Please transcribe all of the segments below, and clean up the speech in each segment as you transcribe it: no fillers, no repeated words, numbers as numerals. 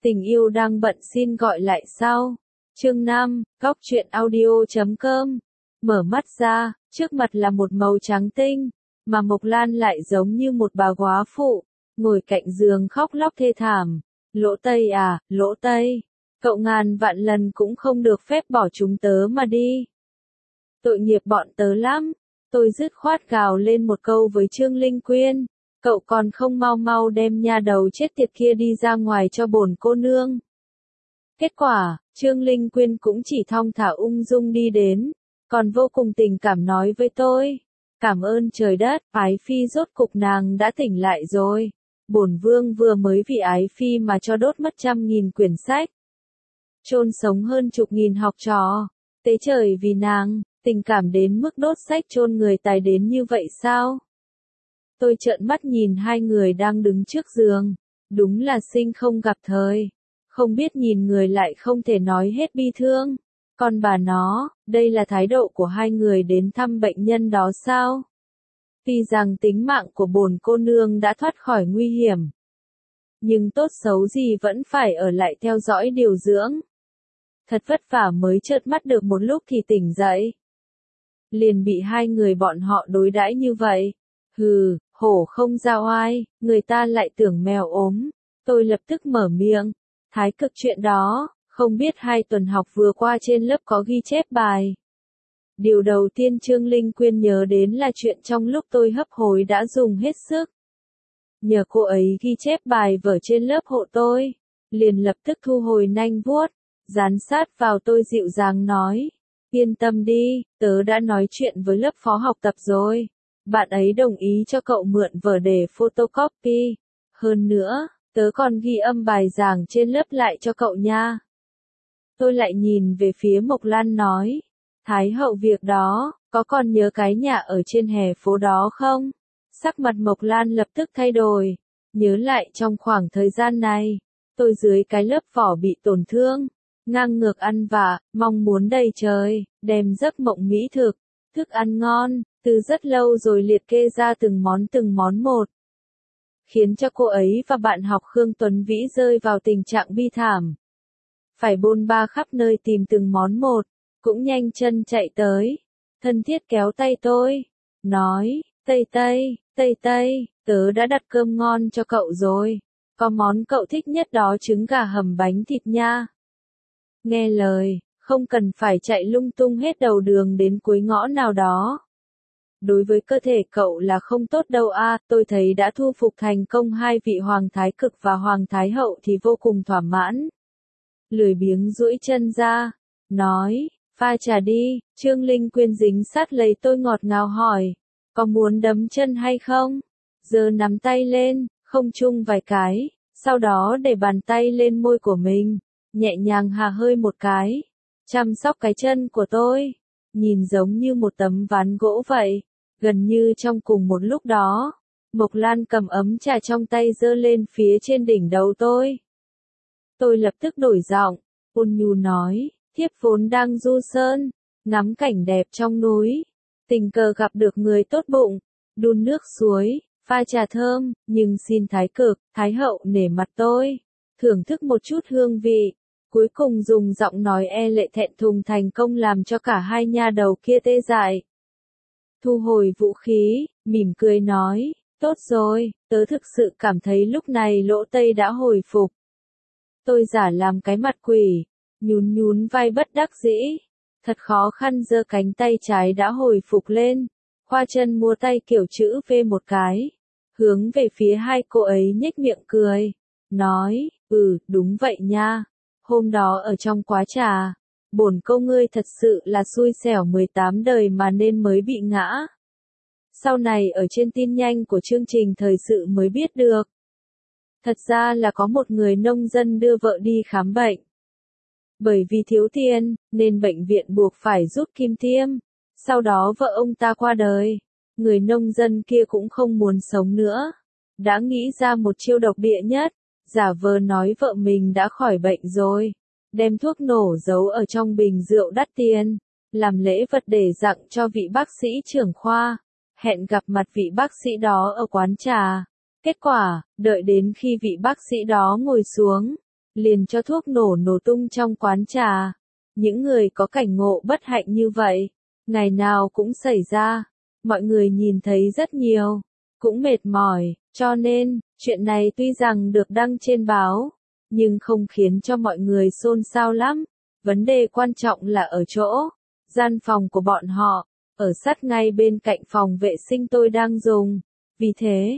Tình yêu đang bận xin gọi lại sau. Chương 5, Góc truyện audio.com. Mở mắt ra, trước mặt là một màu trắng tinh, mà Mộc Lan lại giống như một bà góa phụ, ngồi cạnh giường khóc lóc thê thảm. Lỗ Tây à, Lỗ Tây, cậu ngàn vạn lần cũng không được phép bỏ chúng tớ mà đi. Tội nghiệp bọn tớ lắm. Tôi dứt khoát gào lên một câu với Trương Linh Quyên. Cậu còn không mau mau đem nha đầu chết tiệt kia đi ra ngoài cho bổn cô nương. Kết quả, Trương Linh Quyên cũng chỉ thong thả ung dung đi đến, còn vô cùng tình cảm nói với tôi. Cảm ơn trời đất, Ái Phi rốt cục nàng đã tỉnh lại rồi. Bổn vương vừa mới vì Ái Phi mà cho đốt mất 100.000 quyển sách. Chôn sống hơn chục nghìn học trò. Tế trời vì nàng, tình cảm đến mức đốt sách chôn người tài đến như vậy sao? Tôi trợn mắt nhìn hai người đang đứng trước giường. Đúng là sinh không gặp thời. Không biết nhìn người lại không thể nói hết bi thương. Còn bà nó, đây là thái độ của hai người đến thăm bệnh nhân đó sao? Tuy rằng tính mạng của bổn cô nương đã thoát khỏi nguy hiểm, nhưng tốt xấu gì vẫn phải ở lại theo dõi điều dưỡng. Thật vất vả mới chợt mắt được một lúc thì tỉnh dậy. Liền bị hai người bọn họ đối đãi như vậy. Hừ, hổ không ra oai, người ta lại tưởng mèo ốm. Tôi lập tức mở miệng. Thái cực chuyện đó, không biết 2 tuần học vừa qua trên lớp có ghi chép bài. Điều đầu tiên Trương Linh Quyên nhớ đến là chuyện trong lúc tôi hấp hối đã dùng hết sức. Nhờ cô ấy ghi chép bài vở trên lớp hộ tôi, liền lập tức thu hồi nanh vuốt, dán sát vào tôi dịu dàng nói. Yên tâm đi, tớ đã nói chuyện với lớp phó học tập rồi. Bạn ấy đồng ý cho cậu mượn vở để photocopy. Hơn nữa, tớ còn ghi âm bài giảng trên lớp lại cho cậu nha. Tôi lại nhìn về phía Mộc Lan nói. Thái hậu việc đó, có còn nhớ cái nhà ở trên hè phố đó không? Sắc mặt Mộc Lan lập tức thay đổi. Nhớ lại trong khoảng thời gian này, tôi dưới cái lớp vỏ bị tổn thương, ngang ngược ăn vạ, mong muốn đầy trời, đem giấc mộng mỹ thực, thức ăn ngon, từ rất lâu rồi liệt kê ra từng món một. Khiến cho cô ấy và bạn học Khương Tuấn Vĩ rơi vào tình trạng bi thảm. Phải bôn ba khắp nơi tìm từng món một, cũng nhanh chân chạy tới, thân thiết kéo tay tôi, nói, Tây, tớ đã đặt cơm ngon cho cậu rồi, có món cậu thích nhất đó trứng gà hầm bánh thịt nha. Nghe lời, không cần phải chạy lung tung hết đầu đường đến cuối ngõ nào đó. Đối với cơ thể cậu là không tốt đâu a. Tôi thấy đã thu phục thành công 2 vị hoàng thái cực và hoàng thái hậu thì vô cùng thỏa mãn. Lười biếng duỗi chân ra, nói, pha trà đi. Trương Linh Quyên dính sát lấy tôi ngọt ngào hỏi, có muốn đấm chân hay không? Giơ nắm tay lên, không chung vài cái, sau đó để bàn tay lên môi của mình, nhẹ nhàng hà hơi một cái, chăm sóc cái chân của tôi, nhìn giống như một tấm ván gỗ vậy. Gần như trong cùng một lúc đó, Mộc Lan cầm ấm trà trong tay giơ lên phía trên đỉnh đầu tôi. Tôi lập tức đổi giọng, ôn nhu nói, thiếp vốn đang du sơn, ngắm cảnh đẹp trong núi, tình cờ gặp được người tốt bụng, đun nước suối, pha trà thơm, nhưng xin thái cực, thái hậu nể mặt tôi, thưởng thức một chút hương vị. Cuối cùng dùng giọng nói e lệ thẹn thùng thành công làm cho cả hai nha đầu kia tê dại. Thu hồi vũ khí, mỉm cười nói, tốt rồi, tớ thực sự cảm thấy lúc này Lỗ Tây đã hồi phục. Tôi giả làm cái mặt quỷ, nhún vai bất đắc dĩ, thật khó khăn giơ cánh tay trái đã hồi phục lên, khoa chân múa tay kiểu chữ V một cái, hướng về phía hai cô ấy nhếch miệng cười, nói, đúng vậy nha, hôm đó ở trong quá trà. Bổn câu ngươi thật sự là xui xẻo 18 đời mà nên mới bị ngã. Sau này ở trên tin nhanh của chương trình thời sự mới biết được. Thật ra là có một người nông dân đưa vợ đi khám bệnh. Bởi vì thiếu tiền, nên bệnh viện buộc phải rút kim tiêm. Sau đó vợ ông ta qua đời. Người nông dân kia cũng không muốn sống nữa. Đã nghĩ ra một chiêu độc địa nhất. Giả vờ nói vợ mình đã khỏi bệnh rồi. Đem thuốc nổ giấu ở trong bình rượu đắt tiền, làm lễ vật để tặng cho vị bác sĩ trưởng khoa, hẹn gặp mặt vị bác sĩ đó ở quán trà. Kết quả, đợi đến khi vị bác sĩ đó ngồi xuống, liền cho thuốc nổ nổ tung trong quán trà. Những người có cảnh ngộ bất hạnh như vậy, ngày nào cũng xảy ra, mọi người nhìn thấy rất nhiều, cũng mệt mỏi, cho nên, chuyện này tuy rằng được đăng trên báo, nhưng không khiến cho mọi người xôn xao lắm. Vấn đề quan trọng là ở chỗ, gian phòng của bọn họ, ở sát ngay bên cạnh phòng vệ sinh tôi đang dùng. Vì thế,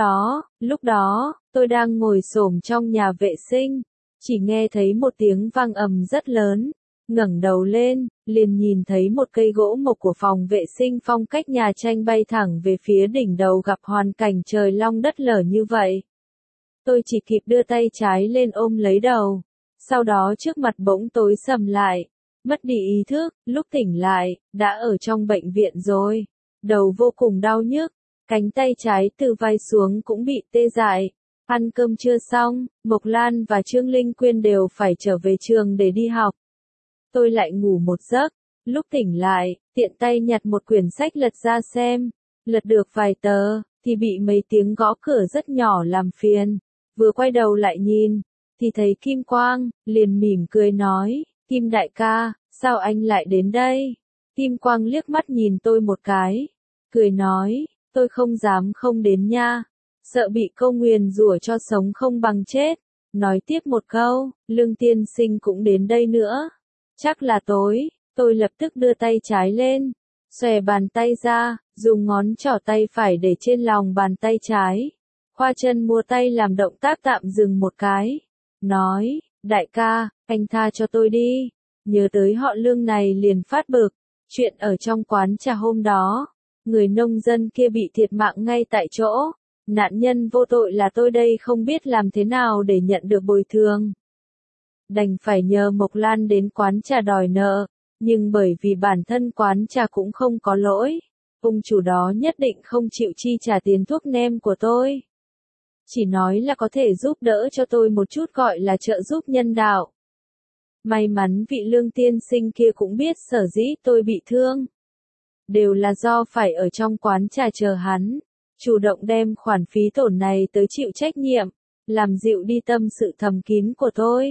lúc đó, tôi đang ngồi xổm trong nhà vệ sinh, chỉ nghe thấy một tiếng vang ầm rất lớn, ngẩng đầu lên, liền nhìn thấy một cây gỗ mộc của phòng vệ sinh phong cách nhà tranh bay thẳng về phía đỉnh đầu, gặp hoàn cảnh trời long đất lở như vậy. Tôi chỉ kịp đưa tay trái lên ôm lấy đầu, sau đó trước mặt bỗng tối sầm lại, mất đi ý thức, lúc tỉnh lại, đã ở trong bệnh viện rồi. Đầu vô cùng đau nhức, cánh tay trái từ vai xuống cũng bị tê dại. Ăn cơm trưa xong, Mộc Lan và Trương Linh Quyên đều phải trở về trường để đi học. Tôi lại ngủ một giấc, lúc tỉnh lại, tiện tay nhặt một quyển sách lật ra xem, lật được vài tờ, thì bị mấy tiếng gõ cửa rất nhỏ làm phiền. Vừa quay đầu lại nhìn, thì thấy Kim Quang, liền mỉm cười nói, Kim đại ca, sao anh lại đến đây? Kim Quang liếc mắt nhìn tôi một cái, cười nói, tôi không dám không đến nha, sợ bị câu nguyền rủa cho sống không bằng chết. Nói tiếp một câu, Lương tiên sinh cũng đến đây nữa. Chắc là tối, tôi lập tức đưa tay trái lên, xòe bàn tay ra, dùng ngón trỏ tay phải để trên lòng bàn tay trái. Khoa chân múa tay làm động tác tạm dừng một cái. Nói, đại ca, anh tha cho tôi đi. Nhớ tới họ Lương này liền phát bực. Chuyện ở trong quán trà hôm đó, người nông dân kia bị thiệt mạng ngay tại chỗ. Nạn nhân vô tội là tôi đây, không biết làm thế nào để nhận được bồi thường. Đành phải nhờ Mộc Lan đến quán trà đòi nợ, nhưng bởi vì bản thân quán trà cũng không có lỗi, ông chủ đó nhất định không chịu chi trả tiền thuốc nem của tôi. Chỉ nói là có thể giúp đỡ cho tôi một chút, gọi là trợ giúp nhân đạo. May mắn vị Lương tiên sinh kia cũng biết sở dĩ tôi bị thương, đều là do phải ở trong quán trà chờ hắn, chủ động đem khoản phí tổn này tới chịu trách nhiệm, làm dịu đi tâm sự thầm kín của tôi.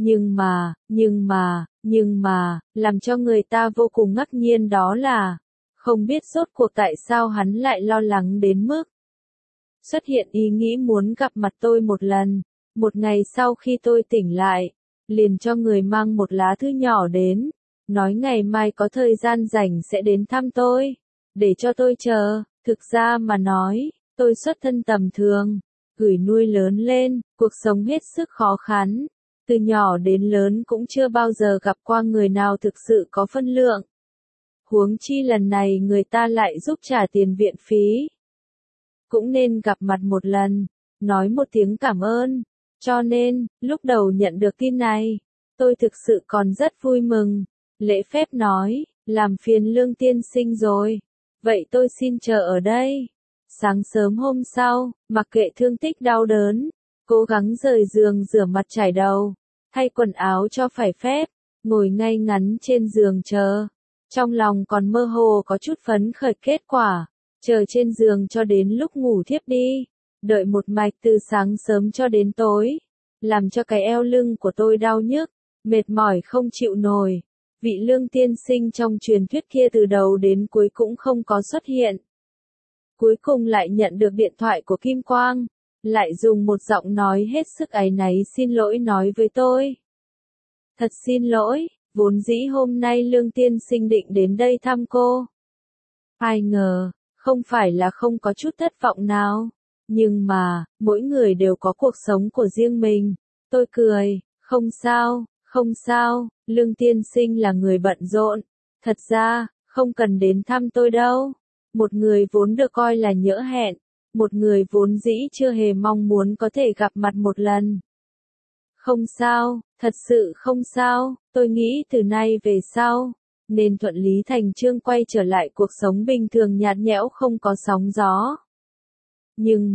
Nhưng mà, làm cho người ta vô cùng ngạc nhiên đó là, không biết rốt cuộc tại sao hắn lại lo lắng đến mức xuất hiện ý nghĩ muốn gặp mặt tôi một lần. Một ngày sau khi tôi tỉnh lại, liền cho người mang một lá thư nhỏ đến, nói ngày mai có thời gian rảnh sẽ đến thăm tôi, để cho tôi chờ. Thực ra mà nói, tôi xuất thân tầm thường, gửi nuôi lớn lên, cuộc sống hết sức khó khăn. Từ nhỏ đến lớn cũng chưa bao giờ gặp qua người nào thực sự có phân lượng. Huống chi lần này người ta lại giúp trả tiền viện phí. Cũng nên gặp mặt một lần, nói một tiếng cảm ơn. Cho nên, lúc đầu nhận được tin này, tôi thực sự còn rất vui mừng. Lễ phép nói, làm phiền Lương tiên sinh rồi. Vậy tôi xin chờ ở đây. Sáng sớm hôm sau, mặc kệ thương tích đau đớn, cố gắng rời giường rửa mặt chải đầu, thay quần áo cho phải phép, ngồi ngay ngắn trên giường chờ. Trong lòng còn mơ hồ có chút phấn khởi kết quả, chờ trên giường cho đến lúc ngủ thiếp đi, đợi một mạch từ sáng sớm cho đến tối, làm cho cái eo lưng của tôi đau nhức, mệt mỏi không chịu nổi. Vị Lương tiên sinh trong truyền thuyết kia từ đầu đến cuối cũng không có xuất hiện. Cuối cùng lại nhận được điện thoại của Kim Quang, lại dùng một giọng nói hết sức áy náy xin lỗi nói với tôi. Thật xin lỗi, vốn dĩ hôm nay Lương tiên sinh định đến đây thăm cô. Ai ngờ, không phải là không có chút thất vọng nào. Nhưng mà, mỗi người đều có cuộc sống của riêng mình. Tôi cười, không sao, Lương tiên sinh là người bận rộn. Thật ra, không cần đến thăm tôi đâu. Một người vốn được coi là nhỡ hẹn, một người vốn dĩ chưa hề mong muốn có thể gặp mặt một lần. Không sao, thật sự không sao, tôi nghĩ từ nay về sau, nên thuận lý thành chương quay trở lại cuộc sống bình thường nhạt nhẽo không có sóng gió. Nhưng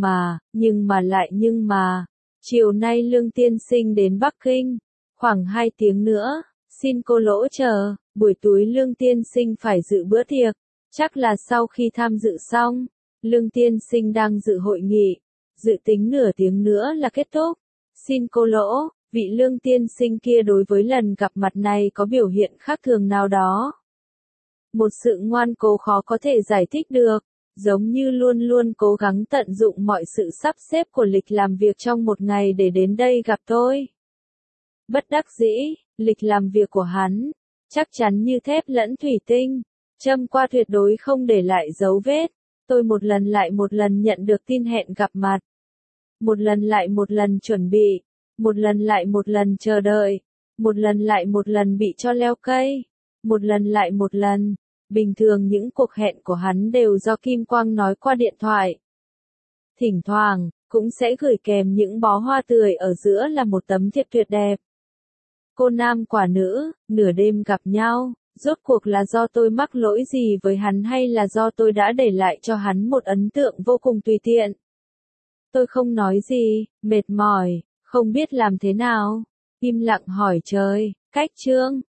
mà, chiều nay Lương tiên sinh đến Bắc Kinh, khoảng 2 tiếng nữa, xin cô Lỗ chờ, buổi tối Lương tiên sinh phải dự bữa tiệc, chắc là sau khi tham dự xong, Lương tiên sinh đang dự hội nghị, dự tính nửa tiếng nữa là kết thúc. Xin cô Lỗ, vị Lương tiên sinh kia đối với lần gặp mặt này có biểu hiện khác thường nào đó. Một sự ngoan cố khó có thể giải thích được, giống như luôn luôn cố gắng tận dụng mọi sự sắp xếp của lịch làm việc trong một ngày để đến đây gặp tôi. Bất đắc dĩ, lịch làm việc của hắn, chắc chắn như thép lẫn thủy tinh, châm qua tuyệt đối không để lại dấu vết. Tôi một lần lại một lần nhận được tin hẹn gặp mặt. Một lần lại một lần chuẩn bị, một lần lại một lần chờ đợi, một lần lại một lần bị cho leo cây, một lần lại một lần. Bình thường những cuộc hẹn của hắn đều do Kim Quang nói qua điện thoại. Thỉnh thoảng, cũng sẽ gửi kèm những bó hoa tươi ở giữa là một tấm thiệp tuyệt đẹp. Cô nam quả nữ, nửa đêm gặp nhau, rốt cuộc là do tôi mắc lỗi gì với hắn hay là do tôi đã để lại cho hắn một ấn tượng vô cùng tùy tiện. Tôi không nói gì, mệt mỏi, không biết làm thế nào, im lặng hỏi trời, cách chương.